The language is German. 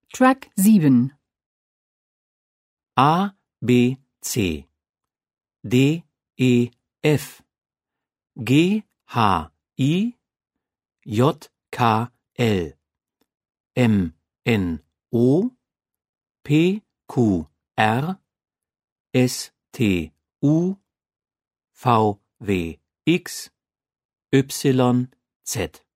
Track 7. A, B, C, D, E, F, G, H, I, J, K, L, M, N, O, P, Q, R, S, T, U, V, W, X, Y, Z.